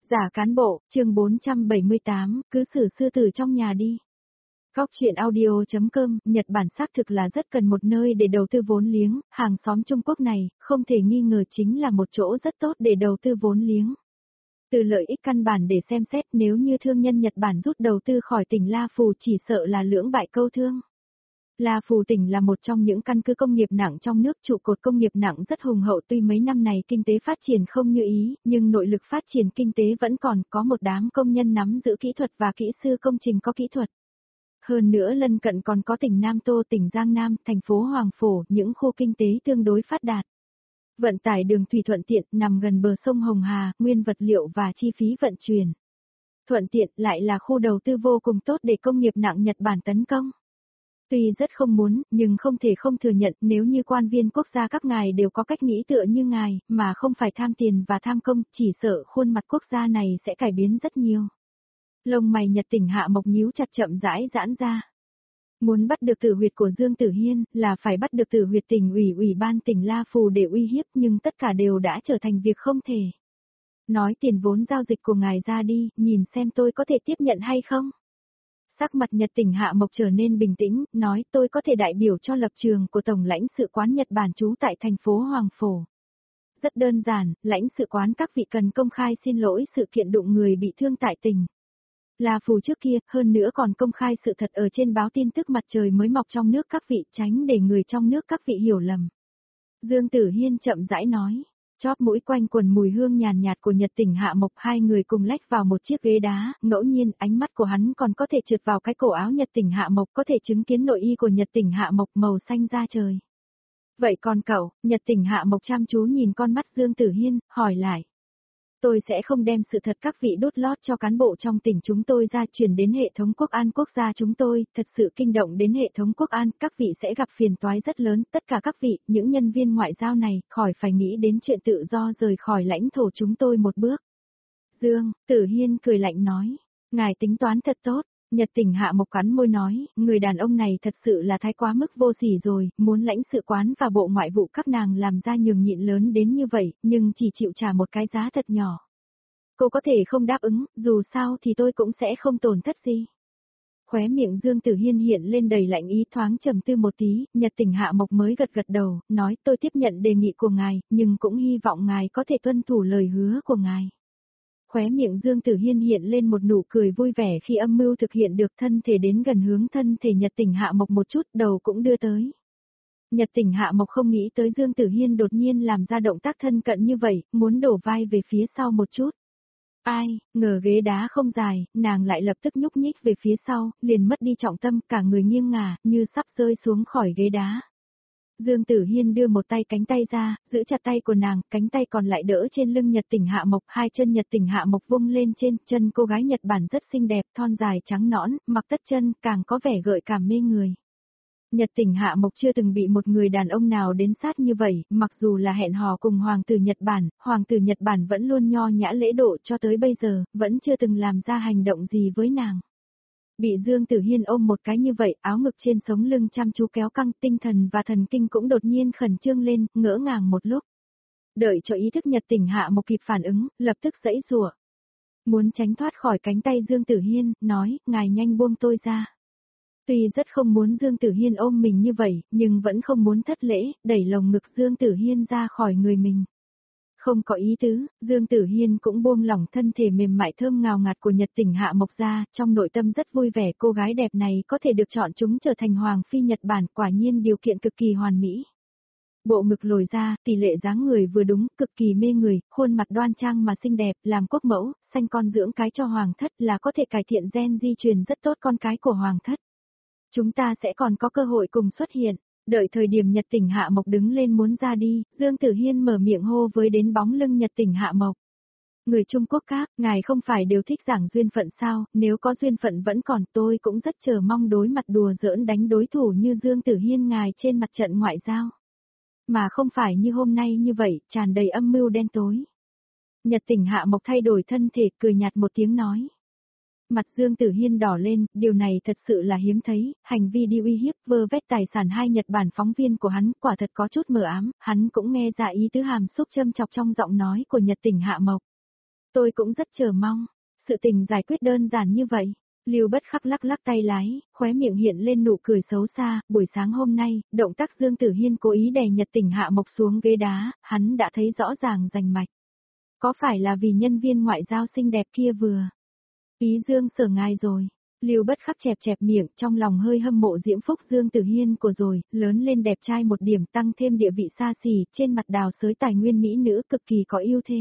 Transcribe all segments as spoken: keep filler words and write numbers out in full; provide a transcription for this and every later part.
Giả cán bộ, chương bốn trăm bảy mươi tám, cứ xử sư tử trong nhà đi. Góc chuyện audio.com, Nhật Bản xác thực là rất cần một nơi để đầu tư vốn liếng, hàng xóm Trung Quốc này, không thể nghi ngờ chính là một chỗ rất tốt để đầu tư vốn liếng. Từ lợi ích căn bản để xem xét, nếu như thương nhân Nhật Bản rút đầu tư khỏi tỉnh La Phù chỉ sợ là lưỡng bại câu thương. La Phù tỉnh là một trong những căn cứ công nghiệp nặng trong nước, trụ cột công nghiệp nặng rất hùng hậu, tuy mấy năm này kinh tế phát triển không như ý, nhưng nội lực phát triển kinh tế vẫn còn, có một đám công nhân nắm giữ kỹ thuật và kỹ sư công trình có kỹ thuật. Hơn nữa lân cận còn có tỉnh Nam Tô, tỉnh Giang Nam, thành phố Hoàng Phổ, những khu kinh tế tương đối phát đạt. Vận tải đường thủy thuận tiện, nằm gần bờ sông Hồng Hà, nguyên vật liệu và chi phí vận chuyển thuận tiện, lại là khu đầu tư vô cùng tốt để công nghiệp nặng Nhật Bản tấn công. Tuy rất không muốn, nhưng không thể không thừa nhận, nếu như quan viên quốc gia các ngài đều có cách nghĩ tựa như ngài, mà không phải tham tiền và tham công, chỉ sợ khuôn mặt quốc gia này sẽ cải biến rất nhiều. Lông mày Nhật Tỉnh Hạ Mộc nhíu chặt, chậm rãi giãn ra. Muốn bắt được tử huyệt của Dương Tử Hiên, là phải bắt được tử huyệt tỉnh ủy ủy ban tỉnh La Phù để uy hiếp, nhưng tất cả đều đã trở thành việc không thể. Nói tiền vốn giao dịch của ngài ra đi, nhìn xem tôi có thể tiếp nhận hay không? Sắc mặt Nhật Tỉnh Hạ Mộc trở nên bình tĩnh, nói tôi có thể đại biểu cho lập trường của Tổng lãnh sự quán Nhật Bản trú tại thành phố Hoàng Phổ. Rất đơn giản, lãnh sự quán các vị cần công khai xin lỗi sự kiện đụng người bị thương tại tỉnh La Phù trước kia, hơn nữa còn công khai sự thật ở trên báo tin tức mặt trời mới mọc trong nước các vị, tránh để người trong nước các vị hiểu lầm. Dương Tử Hiên chậm rãi nói. Chóp mũi quanh quần mùi hương nhàn nhạt của Nhật Tỉnh Hạ Mộc, hai người cùng lách vào một chiếc ghế đá, ngẫu nhiên ánh mắt của hắn còn có thể trượt vào cái cổ áo Nhật Tỉnh Hạ Mộc, có thể chứng kiến nội y của Nhật Tỉnh Hạ Mộc màu xanh da trời. Vậy còn cậu? Nhật Tỉnh Hạ Mộc chăm chú nhìn con mắt Dương Tử Hiên, hỏi lại. Tôi sẽ không đem sự thật các vị đốt lót cho cán bộ trong tỉnh chúng tôi ra truyền đến hệ thống quốc an quốc gia chúng tôi, thật sự kinh động đến hệ thống quốc an, các vị sẽ gặp phiền toái rất lớn, tất cả các vị, những nhân viên ngoại giao này, khỏi phải nghĩ đến chuyện tự do rời khỏi lãnh thổ chúng tôi một bước. Dương, Tử Hiên cười lạnh nói, ngài tính toán thật tốt. Nhật Tỉnh Hạ Mộc cắn môi nói, người đàn ông này thật sự là thái quá mức vô sỉ rồi, muốn lãnh sự quán và bộ ngoại vụ các nàng làm ra nhường nhịn lớn đến như vậy, nhưng chỉ chịu trả một cái giá thật nhỏ. Cô có thể không đáp ứng, dù sao thì tôi cũng sẽ không tổn thất gì. Khóe miệng Dương Tử Hiên hiện lên đầy lạnh ý, thoáng trầm tư một tí, Nhật Tỉnh Hạ Mộc mới gật gật đầu, nói tôi tiếp nhận đề nghị của ngài, nhưng cũng hy vọng ngài có thể tuân thủ lời hứa của ngài. Khóe miệng Dương Tử Hiên hiện lên một nụ cười vui vẻ khi âm mưu thực hiện được, thân thể đến gần hướng thân thể Nhật Tỉnh Hạ Mộc một chút, đầu cũng đưa tới. Nhật Tỉnh Hạ Mộc không nghĩ tới Dương Tử Hiên đột nhiên làm ra động tác thân cận như vậy, muốn đổ vai về phía sau một chút. Ai, ngờ ghế đá không dài, nàng lại lập tức nhúc nhích về phía sau, liền mất đi trọng tâm, cả người nghiêng ngả, như sắp rơi xuống khỏi ghế đá. Dương Tử Hiên đưa một tay cánh tay ra, giữ chặt tay của nàng, cánh tay còn lại đỡ trên lưng Nhật Tỉnh Hạ Mộc, hai chân Nhật Tỉnh Hạ Mộc vung lên trên, chân cô gái Nhật Bản rất xinh đẹp, thon dài trắng nõn, mặc tất chân, càng có vẻ gợi cảm mê người. Nhật Tỉnh Hạ Mộc chưa từng bị một người đàn ông nào đến sát như vậy, mặc dù là hẹn hò cùng hoàng tử Nhật Bản, hoàng tử Nhật Bản vẫn luôn nho nhã lễ độ cho tới bây giờ, vẫn chưa từng làm ra hành động gì với nàng. Bị Dương Tử Hiên ôm một cái như vậy, áo ngực trên sống lưng chăm chú kéo căng, tinh thần và thần kinh cũng đột nhiên khẩn trương lên, ngỡ ngàng một lúc. Đợi cho ý thức Nhật Tỉnh Hạ Mộc kịp phản ứng, lập tức giãy giụa. Muốn tránh thoát khỏi cánh tay Dương Tử Hiên, nói, ngài nhanh buông tôi ra. Tuy rất không muốn Dương Tử Hiên ôm mình như vậy, nhưng vẫn không muốn thất lễ, đẩy lồng ngực Dương Tử Hiên ra khỏi người mình. Không có ý tứ, Dương Tử Hiên cũng buông lỏng thân thể mềm mại thơm ngào ngạt của Nhật Tỉnh Hạ Mộc ra, trong nội tâm rất vui vẻ, cô gái đẹp này có thể được chọn chúng trở thành hoàng phi Nhật Bản, quả nhiên điều kiện cực kỳ hoàn mỹ. Bộ ngực lồi ra, tỷ lệ dáng người vừa đúng, cực kỳ mê người, khuôn mặt đoan trang mà xinh đẹp, làm quốc mẫu, sanh con dưỡng cái cho hoàng thất là có thể cải thiện gen di truyền rất tốt con cái của hoàng thất. Chúng ta sẽ còn có cơ hội cùng xuất hiện. Đợi thời điểm Nhật Tỉnh Hạ Mộc đứng lên muốn ra đi, Dương Tử Hiên mở miệng hô với đến bóng lưng Nhật Tỉnh Hạ Mộc. Người Trung Quốc các, ngài không phải đều thích giảng duyên phận sao, nếu có duyên phận vẫn còn, tôi cũng rất chờ mong đối mặt đùa giỡn đánh đối thủ như Dương Tử Hiên ngài trên mặt trận ngoại giao. Mà không phải như hôm nay như vậy, tràn đầy âm mưu đen tối. Nhật Tỉnh Hạ Mộc thay đổi thân thể, cười nhạt một tiếng nói. Mặt Dương Tử Hiên đỏ lên, điều này thật sự là hiếm thấy, hành vi đi uy hiếp vơ vét tài sản hai Nhật Bản phóng viên của hắn, quả thật có chút mờ ám, hắn cũng nghe ra ý tứ hàm xúc châm chọc trong giọng nói của Nhật Tỉnh Hạ Mộc. Tôi cũng rất chờ mong. Sự tình giải quyết đơn giản như vậy. Lưu Bất Khắc lắc lắc tay lái, khóe miệng hiện lên nụ cười xấu xa, buổi sáng hôm nay, động tác Dương Tử Hiên cố ý đè Nhật Tỉnh Hạ Mộc xuống ghế đá, hắn đã thấy rõ ràng rành mạch. Có phải là vì nhân viên ngoại giao xinh đẹp kia vừa? Ý Dương Sở ngài rồi. Lưu Bất Khắc chẹp chẹp miệng, trong lòng hơi hâm mộ diễm phúc Dương Tử Hiên của rồi, lớn lên đẹp trai một điểm tăng thêm địa vị xa xỉ, trên mặt đào sới tài nguyên mỹ nữ cực kỳ có ưu thế.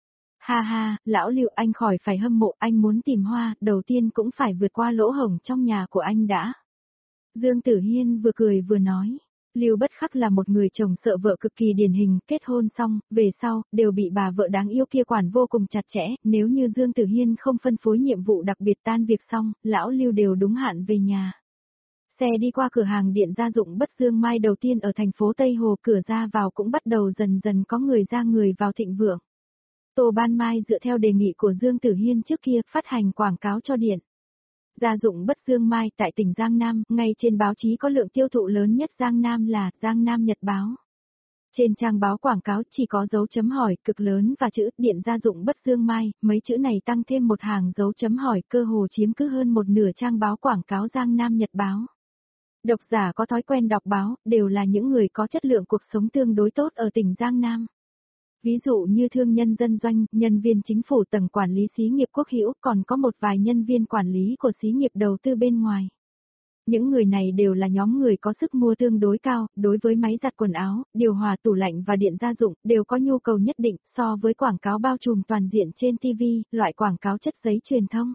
Ha ha, lão Lưu anh khỏi phải hâm mộ, anh muốn tìm hoa, đầu tiên cũng phải vượt qua lỗ hổng trong nhà của anh đã. Dương Tử Hiên vừa cười vừa nói. Lưu Bất Khắc là một người chồng sợ vợ cực kỳ điển hình, kết hôn xong, về sau, đều bị bà vợ đáng yêu kia quản vô cùng chặt chẽ, nếu như Dương Tử Hiên không phân phối nhiệm vụ đặc biệt tan việc xong, lão Lưu đều đúng hạn về nhà. Xe đi qua cửa hàng điện gia dụng Bất Dương Mai đầu tiên ở thành phố Tây Hồ, cửa ra vào cũng bắt đầu dần dần có người ra người vào thịnh vượng. Tô Ban Mai dựa theo đề nghị của Dương Tử Hiên trước kia phát hành quảng cáo cho điện gia dụng Bất Dương Mai tại tỉnh Giang Nam, ngay trên báo chí có lượng tiêu thụ lớn nhất Giang Nam là Giang Nam Nhật Báo. Trên trang báo quảng cáo chỉ có dấu chấm hỏi cực lớn và chữ điện gia dụng Bất Dương Mai, mấy chữ này tăng thêm một hàng dấu chấm hỏi cơ hồ chiếm cứ hơn một nửa trang báo quảng cáo Giang Nam Nhật Báo. Độc giả có thói quen đọc báo, đều là những người có chất lượng cuộc sống tương đối tốt ở tỉnh Giang Nam. Ví dụ như thương nhân dân doanh, nhân viên chính phủ tầng quản lý xí nghiệp quốc hữu, còn có một vài nhân viên quản lý của xí nghiệp đầu tư bên ngoài. Những người này đều là nhóm người có sức mua tương đối cao, đối với máy giặt quần áo, điều hòa tủ lạnh và điện gia dụng, đều có nhu cầu nhất định so với quảng cáo bao trùm toàn diện trên ti vi, loại quảng cáo chất giấy truyền thông.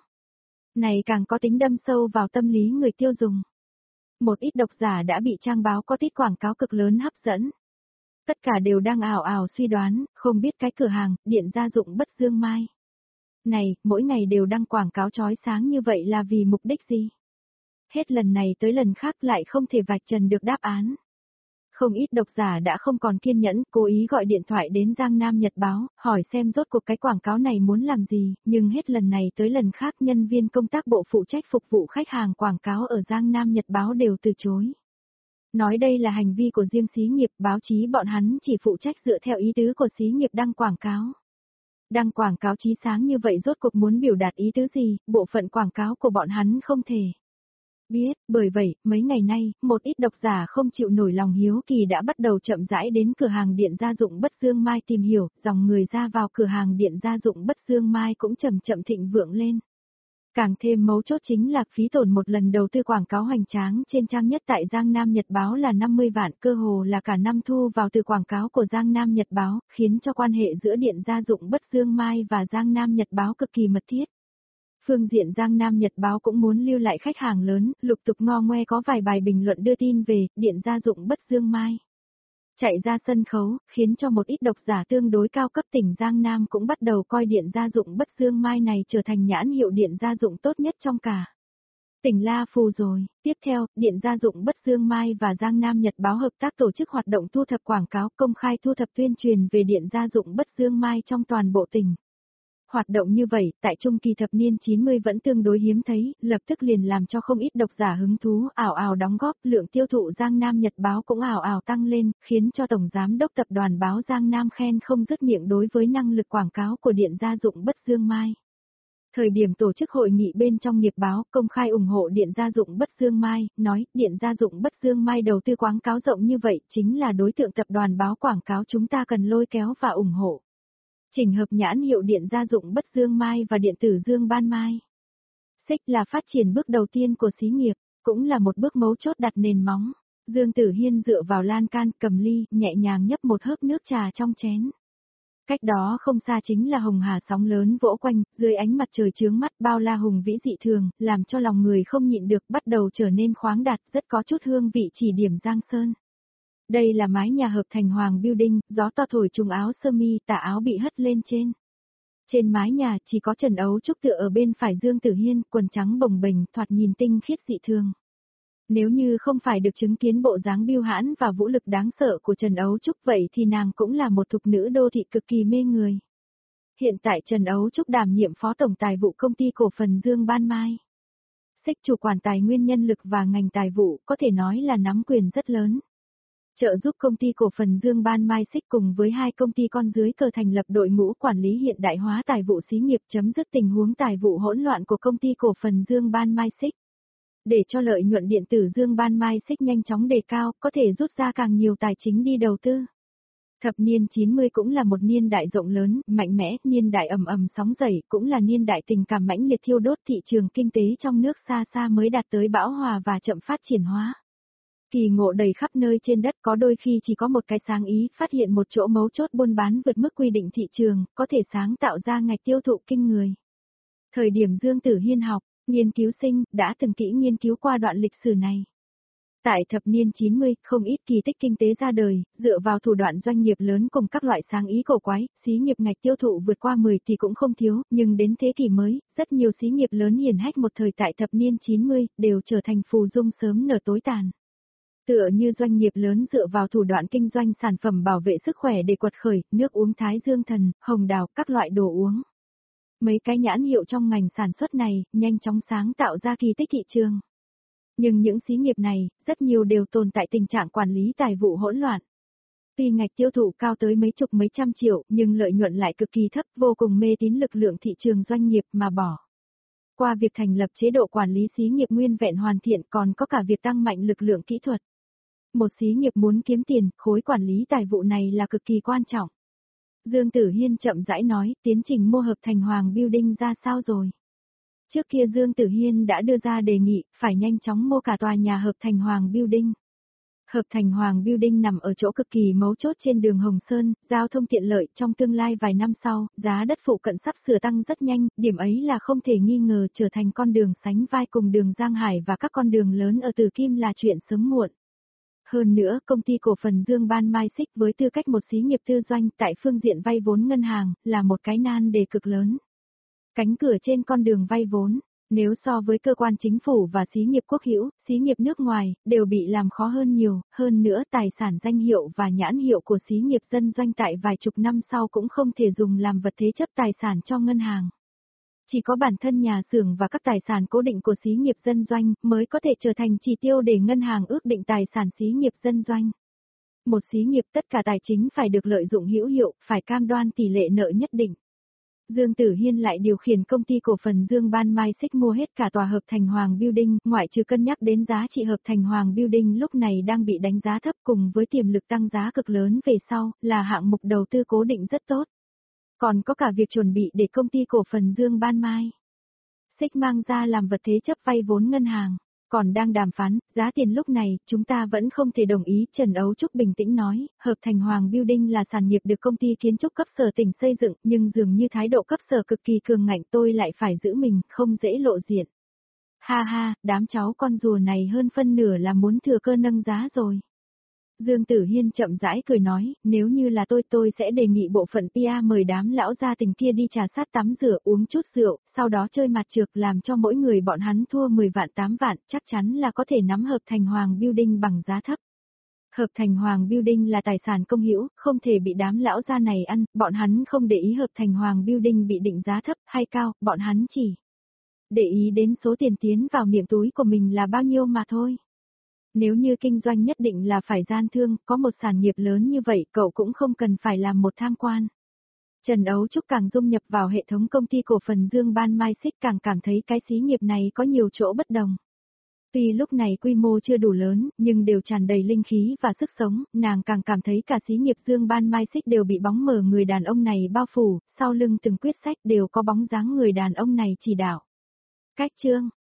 Này càng có tính đâm sâu vào tâm lý người tiêu dùng. Một ít độc giả đã bị trang báo có tít quảng cáo cực lớn hấp dẫn. Tất cả đều đang ảo ảo suy đoán, không biết cái cửa hàng, điện gia dụng Bất Dương Mai này, mỗi ngày đều đăng quảng cáo chói sáng như vậy là vì mục đích gì? Hết lần này tới lần khác lại không thể vạch trần được đáp án. Không ít độc giả đã không còn kiên nhẫn, cố ý gọi điện thoại đến Giang Nam Nhật Báo, hỏi xem rốt cuộc cái quảng cáo này muốn làm gì, nhưng hết lần này tới lần khác nhân viên công tác bộ phụ trách phục vụ khách hàng quảng cáo ở Giang Nam Nhật Báo đều từ chối. Nói đây là hành vi của riêng xí nghiệp, báo chí bọn hắn chỉ phụ trách dựa theo ý tứ của xí nghiệp đăng quảng cáo. Đăng quảng cáo chí sáng như vậy rốt cuộc muốn biểu đạt ý tứ gì, bộ phận quảng cáo của bọn hắn không thể biết, bởi vậy, mấy ngày nay, một ít độc giả không chịu nổi lòng hiếu kỳ đã bắt đầu chậm rãi đến cửa hàng điện gia dụng Bất Dương Mai tìm hiểu, dòng người ra vào cửa hàng điện gia dụng Bất Dương Mai cũng chậm chậm thịnh vượng lên. Càng thêm mấu chốt chính là phí tổn một lần đầu tư quảng cáo hoành tráng trên trang nhất tại Giang Nam Nhật Báo là năm mươi vạn, cơ hồ là cả năm thu vào từ quảng cáo của Giang Nam Nhật Báo, khiến cho quan hệ giữa điện gia dụng Bất Dương Mai và Giang Nam Nhật Báo cực kỳ mật thiết. Phương diện Giang Nam Nhật Báo cũng muốn lưu lại khách hàng lớn, lục tục ngo ngoe có vài bài bình luận đưa tin về điện gia dụng Bất Dương Mai chạy ra sân khấu, khiến cho một ít độc giả tương đối cao cấp tỉnh Giang Nam cũng bắt đầu coi điện gia dụng Bất Dương Mai này trở thành nhãn hiệu điện gia dụng tốt nhất trong cả tỉnh La Phù rồi. Tiếp theo, điện gia dụng Bất Dương Mai và Giang Nam Nhật Báo hợp tác tổ chức hoạt động thu thập quảng cáo, công khai thu thập tuyên truyền về điện gia dụng Bất Dương Mai trong toàn bộ tỉnh. Hoạt động như vậy, tại trung kỳ thập niên chín mươi vẫn tương đối hiếm thấy, lập tức liền làm cho không ít độc giả hứng thú, ảo ảo đóng góp, lượng tiêu thụ Giang Nam Nhật Báo cũng ảo ảo tăng lên, khiến cho Tổng Giám đốc Tập đoàn Báo Giang Nam khen không dứt miệng đối với năng lực quảng cáo của điện gia dụng Bất Dương Mai. Thời điểm tổ chức hội nghị bên trong nghiệp báo, công khai ủng hộ điện gia dụng Bất Dương Mai, nói, điện gia dụng Bất Dương Mai đầu tư quảng cáo rộng như vậy, chính là đối tượng Tập đoàn Báo quảng cáo chúng ta cần lôi kéo và ủng hộ. Chỉnh hợp nhãn hiệu điện gia dụng Bất Dương Mai và điện tử Dương Ban Mai. Xích là phát triển bước đầu tiên của xí nghiệp, cũng là một bước mấu chốt đặt nền móng. Dương Tử Hiên dựa vào lan can, cầm ly, nhẹ nhàng nhấp một hớp nước trà trong chén. Cách đó không xa chính là hồng hà sóng lớn vỗ quanh, dưới ánh mặt trời chướng mắt bao la hùng vĩ dị thường, làm cho lòng người không nhịn được bắt đầu trở nên khoáng đạt, rất có chút hương vị chỉ điểm Giang Sơn. Đây là mái nhà hợp thành Hoàng Building, gió to thổi trùng áo sơ mi, tà áo bị hất lên trên. Trên mái nhà chỉ có Trần Ấu Trúc tựa ở bên phải Dương Tử Hiên, quần trắng bồng bềnh, thoạt nhìn tinh khiết dị thường. Nếu như không phải được chứng kiến bộ dáng biêu hãn và vũ lực đáng sợ của Trần Ấu Trúc vậy thì nàng cũng là một thục nữ đô thị cực kỳ mê người. Hiện tại Trần Ấu Trúc đảm nhiệm phó tổng tài vụ công ty cổ phần Dương Ban Mai. Xích chủ quản tài nguyên nhân lực và ngành tài vụ có thể nói là nắm quyền rất lớn. trợ giúp công ty cổ phần Dương Ban Mai Xích cùng với hai công ty con dưới cờ thành lập đội ngũ quản lý hiện đại hóa tài vụ xí nghiệp, chấm dứt tình huống tài vụ hỗn loạn của công ty cổ phần Dương Ban Mai Xích. Để cho lợi nhuận điện tử Dương Ban Mai Xích nhanh chóng đề cao, có thể rút ra càng nhiều tài chính đi đầu tư. Thập niên chín mươi cũng là một niên đại rộng lớn, mạnh mẽ, niên đại ầm ầm sóng dậy, cũng là niên đại tình cảm mãnh liệt thiêu đốt, thị trường kinh tế trong nước xa xa mới đạt tới bão hòa và chậm phát triển hóa. Kỳ ngộ đầy khắp nơi trên đất, có đôi khi chỉ có một cái sáng ý, phát hiện một chỗ mấu chốt buôn bán vượt mức quy định thị trường, có thể sáng tạo ra ngạch tiêu thụ kinh người. Thời điểm Dương Tử Hiên học, nghiên cứu sinh, đã từng kỹ nghiên cứu qua đoạn lịch sử này. Tại thập niên chín mươi, không ít kỳ tích kinh tế ra đời, dựa vào thủ đoạn doanh nghiệp lớn cùng các loại sáng ý cổ quái, xí nghiệp ngạch tiêu thụ vượt qua mười thì cũng không thiếu, nhưng đến thế kỷ mới, rất nhiều xí nghiệp lớn hiển hách một thời tại thập niên chín mươi, đều trở thành phù dung sớm nở tối tàn. Tựa như doanh nghiệp lớn dựa vào thủ đoạn kinh doanh sản phẩm bảo vệ sức khỏe để quật khởi, nước uống Thái Dương Thần, Hồng Đào, các loại đồ uống. Mấy cái nhãn hiệu trong ngành sản xuất này, nhanh chóng sáng tạo ra kỳ tích thị trường. Nhưng những xí nghiệp này, rất nhiều đều tồn tại tình trạng quản lý tài vụ hỗn loạn. Tuy ngạch tiêu thụ cao tới mấy chục mấy trăm triệu, nhưng lợi nhuận lại cực kỳ thấp, vô cùng mê tín lực lượng thị trường doanh nghiệp mà bỏ qua việc thành lập chế độ quản lý xí nghiệp nguyên vẹn hoàn thiện, còn có cả việc tăng mạnh lực lượng kỹ thuật. Một xí nghiệp muốn kiếm tiền, khối quản lý tài vụ này là cực kỳ quan trọng. Dương Tử Hiên chậm rãi nói, tiến trình mua hợp thành Hoàng Building ra sao rồi? Trước kia Dương Tử Hiên đã đưa ra đề nghị, phải nhanh chóng mua cả tòa nhà hợp thành Hoàng Building. Hợp thành Hoàng Building nằm ở chỗ cực kỳ mấu chốt trên đường Hồng Sơn, giao thông tiện lợi, trong tương lai vài năm sau, giá đất phụ cận sắp sửa tăng rất nhanh, điểm ấy là không thể nghi ngờ trở thành con đường sánh vai cùng đường Giang Hải và các con đường lớn ở Từ Kim là chuyện sớm muộn. Hơn nữa, công ty cổ phần Dương Ban Mai Xích với tư cách một xí nghiệp tư doanh tại phương diện vay vốn ngân hàng, là một cái nan đề cực lớn. Cánh cửa trên con đường vay vốn, nếu so với cơ quan chính phủ và xí nghiệp quốc hữu, xí nghiệp nước ngoài, đều bị làm khó hơn nhiều, hơn nữa tài sản danh hiệu và nhãn hiệu của xí nghiệp dân doanh tại vài chục năm sau cũng không thể dùng làm vật thế chấp tài sản cho ngân hàng. Chỉ có bản thân nhà xưởng và các tài sản cố định của xí nghiệp dân doanh mới có thể trở thành chỉ tiêu để ngân hàng ước định tài sản xí nghiệp dân doanh. Một xí nghiệp tất cả tài chính phải được lợi dụng hữu hiệu, phải cam đoan tỷ lệ nợ nhất định. Dương Tử Hiên lại điều khiển công ty cổ phần Dương Ban Mai Xích mua hết cả tòa hợp thành Hoàng Building, ngoại trừ cân nhắc đến giá trị hợp thành Hoàng Building lúc này đang bị đánh giá thấp cùng với tiềm lực tăng giá cực lớn về sau, là hạng mục đầu tư cố định rất tốt. Còn có cả việc chuẩn bị để công ty cổ phần Dương Ban Mai Xích mang ra làm vật thế chấp vay vốn ngân hàng. Còn đang đàm phán, giá tiền lúc này, chúng ta vẫn không thể đồng ý, Trần Ấu Trúc bình tĩnh nói, hợp thành Hoàng Building là sản nghiệp được công ty kiến trúc cấp sở tỉnh xây dựng, nhưng dường như thái độ cấp sở cực kỳ cường ngạnh, tôi lại phải giữ mình, không dễ lộ diện. Ha ha, đám cháu con rùa này hơn phân nửa là muốn thừa cơ nâng giá rồi. Dương Tử Hiên chậm rãi cười nói, nếu như là tôi tôi sẽ đề nghị bộ phận pê e mời đám lão gia tình kia đi trà sát tắm rửa uống chút rượu, sau đó chơi mặt trược làm cho mỗi người bọn hắn thua mười vạn tám vạn, chắc chắn là có thể nắm hợp thành Hoàng Building bằng giá thấp. Hợp thành Hoàng Building là tài sản công hữu, không thể bị đám lão gia này ăn, bọn hắn không để ý hợp thành Hoàng Building bị định giá thấp hay cao, bọn hắn chỉ để ý đến số tiền tiến vào miệng túi của mình là bao nhiêu mà thôi. Nếu như kinh doanh nhất định là phải gian thương, có một sản nghiệp lớn như vậy cậu cũng không cần phải làm một tham quan. Trần Ấu Trúc càng dung nhập vào hệ thống công ty cổ phần Dương Ban Mai Xích càng cảm thấy cái xí nghiệp này có nhiều chỗ bất đồng. Tuy lúc này quy mô chưa đủ lớn, nhưng đều tràn đầy linh khí và sức sống, nàng càng cảm thấy cả xí nghiệp Dương Ban Mai Xích đều bị bóng mờ người đàn ông này bao phủ, sau lưng từng quyết sách đều có bóng dáng người đàn ông này chỉ đạo. Cách chương